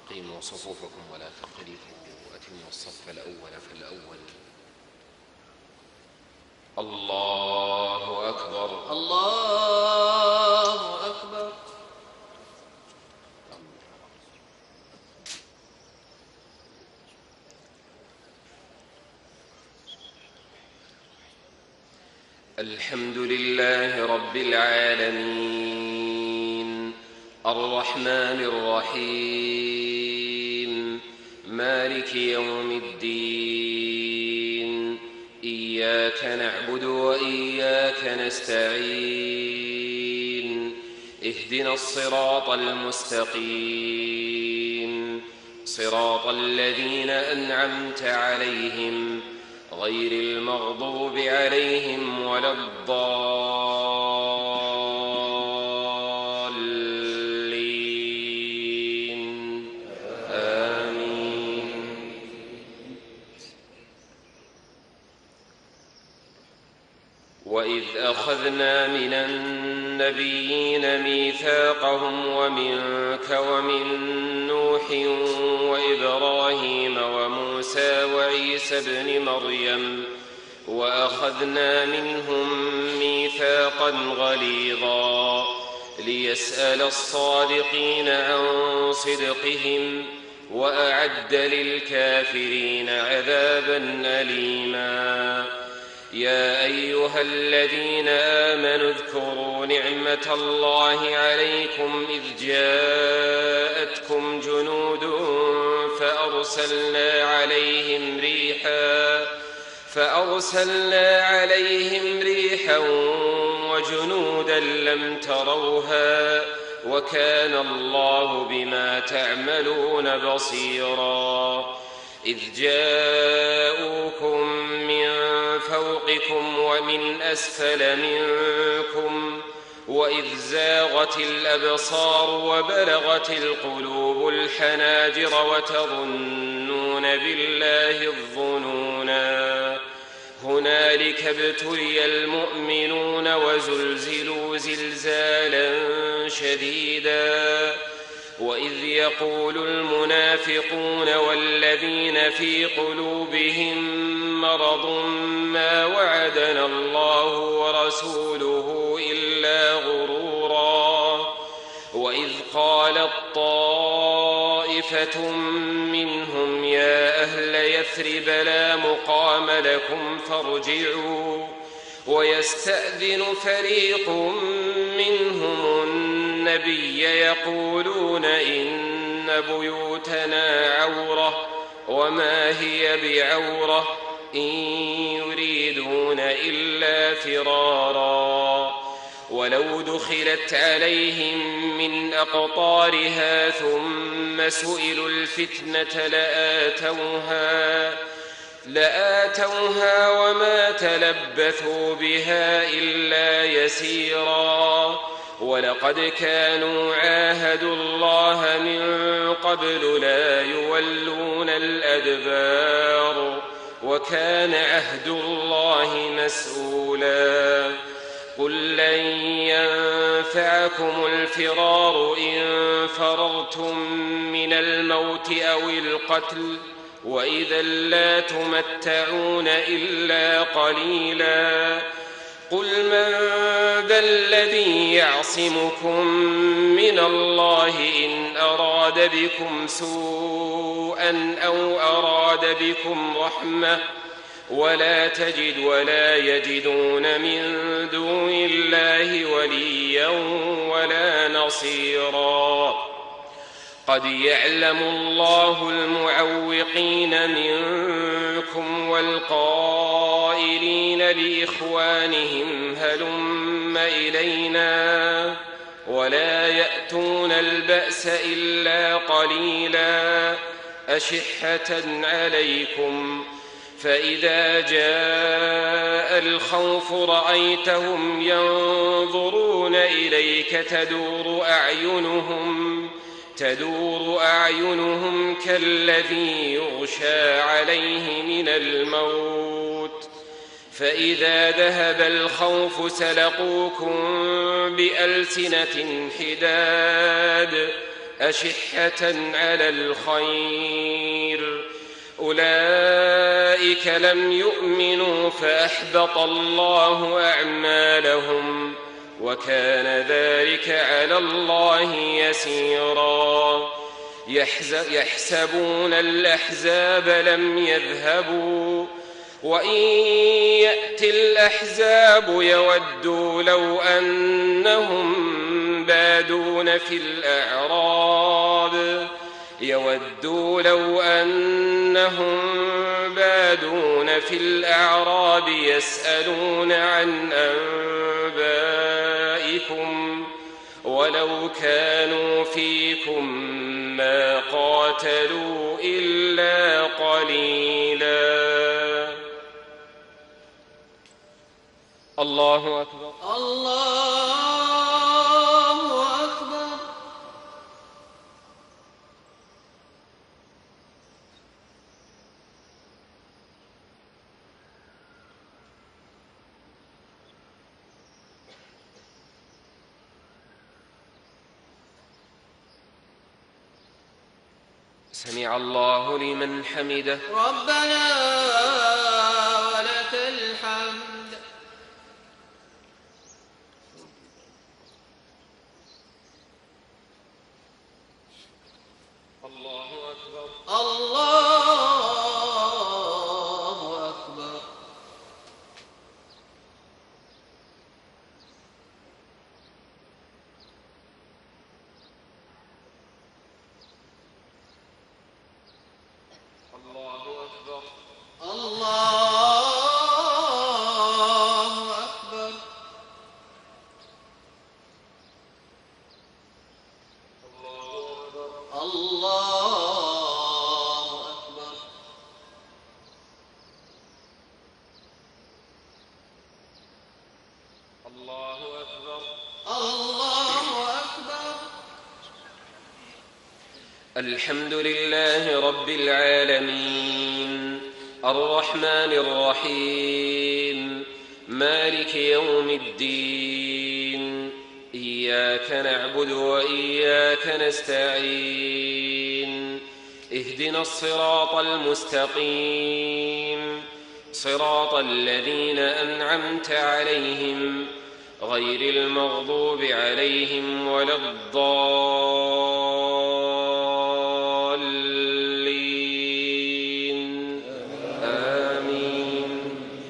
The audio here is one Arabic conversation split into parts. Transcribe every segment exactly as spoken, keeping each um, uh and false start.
أقيموا صفوفكم ولا تختلفوا وأتموا الصف الأول فالأول. الله أكبر الله أكبر. الحمد لله رب العالمين الرحمن الرحيم مالك يوم الدين إياك نعبد وإياك نستعين اهدنا الصراط المستقيم صراط الذين أنعمت عليهم غير المغضوب عليهم ولا الضالين آمين. وإذ أخذنا من النبيين ميثاقهم ومنك ومن نوح وإبراهيم وموسى وعيسى ابن مريم وأخذنا منهم ميثاقا غليظا ليسأل الصادقين عن صدقهم وأعد للكافرين عذابا أليما. يا أيها الذين آمنوا اذكروا نعمة الله عليكم إذ جاءتكم جنود فأرسلنا عليهم ريحا فأرسلنا عليهم ريحا وجنودا لم تروها وكان الله بما تعملون بصيرا. إذ جاءوكم من فوقكم ومن أسفل منكم وإذ زاغت الأبصار وبلغت القلوب الحناجر وتظنون بالله الظنونا. هنالك ابتلي المؤمنون وزلزلوا زلزالا شديدا. وإذ يقول المنافقون والذين في قلوبهم مرض ما وعدنا الله ورسوله إلا غرورا. وإذ قالت طائفة منهم يا أهل يثرب لا مقام لكم فارجعوا ويستأذن فريق منهم النبي يقولون إن بيوتنا عورة وما هي بعورة إن يريدون إلا فرارا. ولو دخلت عليهم من أقطارها ثم سئلوا الفتنة لآتوها لآتوها وما تلبثوا بها إلا يسيرا. ولقد كانوا عاهدوا الله من قبل لا يولون الأدبار وكان عهد الله مسؤولا. قل لن ينفعكم الفرار إن فررتم من الموت أو القتل وإذا لا تمتعون إلا قليلا. قل من ذا الذي يعصمكم من الله إن أراد بكم سوءا أو أراد بكم رحمة ولا تجد ولا يجدون من دون الله وليا ولا نصيرا. قد يعلم الله المعوقين منكم والقائلين لإخوانهم هلم إلينا ولا يأتون البأس إلا قليلا أشحة عليكم. فإذا جاء الخوف رأيتهم ينظرون إليك تدور أعينهم تدور أعينهم كالذي يغشى عليه من الموت. فإذا ذهب الخوف سلقوكم بألسنة حداد أشحة على الخير أولئك لم يؤمنوا فأحبط الله أعمالهم وكان ذلك على الله يسيرا يحسبون الأحزاب لم يذهبوا وإن يأتي الأحزاب يودوا لو أنهم بادون في الأعراب يودوا لو أنهم بادون في الأعراب يسألون عن أنبائكم ولو كانوا فيكم ما قاتلوا إلا قليلا. الله أكبر. الله أكبر. سمع الله لمن حمده. ربنا ولك الحمد. الله أكبر. الله أكبر. الله أكبر. الله أكبر. الله أكبر. الله أكبر. الله أكبر. الحمد لله رب العالمين الرحمن الرحيم مالك يوم الدين إياك نعبد وإياك نستعين اهدنا الصراط المستقيم صراط الذين أنعمت عليهم غير المغضوب عليهم ولا الضالين آمين.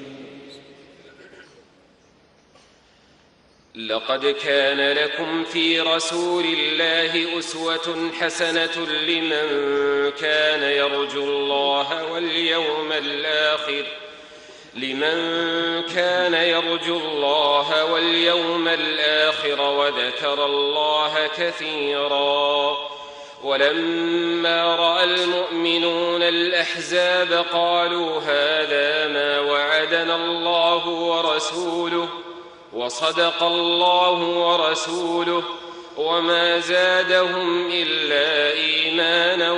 لقد كان لكم في رسول الله أسوة حسنة لمن كان يرجو الله واليوم الآخر لمن كان يرجو الله واليوم الآخر وذكر الله كثيرا. ولما رأى المؤمنون الأحزاب قالوا هذا ما وعدنا الله ورسوله وصدق الله ورسوله وما زادهم إلا إيمانا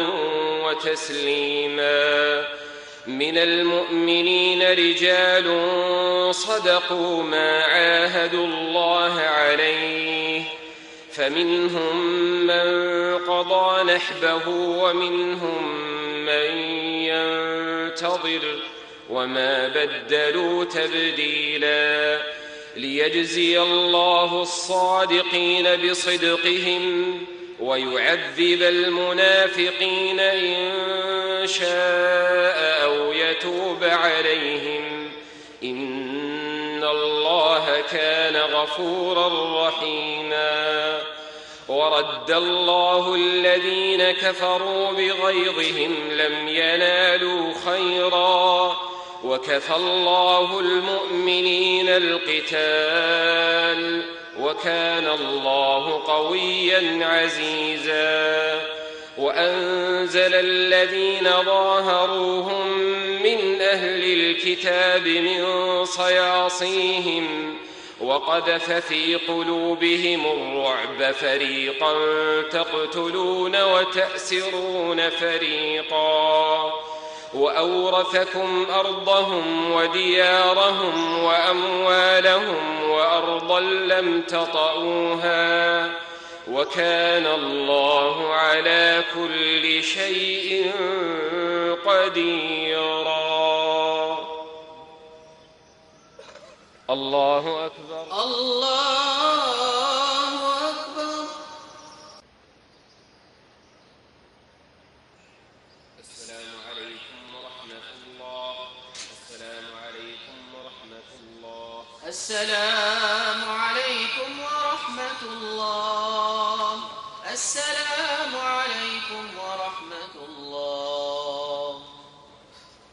وتسليما. من المؤمنين رجال صدقوا ما عاهدوا الله عليه فمنهم من قضى نحبه ومنهم من ينتظر وما بدلوا تبديلا. ليجزي الله الصادقين بصدقهم ويعذب المنافقين إن شاء أو يتوب عليهم إن الله كان غفورا رحيما. ورد الله الذين كفروا بغيظهم لم ينالوا خيرا وكفى الله المؤمنين القتال وكان الله قويا عزيزا. وأنزل الذين ظاهروهم من أهل الكتاب من صياصيهم وقذف في قلوبهم الرعب فريقا تقتلون وتأسرون فريقا. وأورثكم أرضهم وديارهم وأموالهم وأرضا لم تطئوها وكان الله على كل شيء قديرا. الله أكبر. الله أكبر. السلام عليكم ورحمة الله. السلام عليكم ورحمة الله. السلام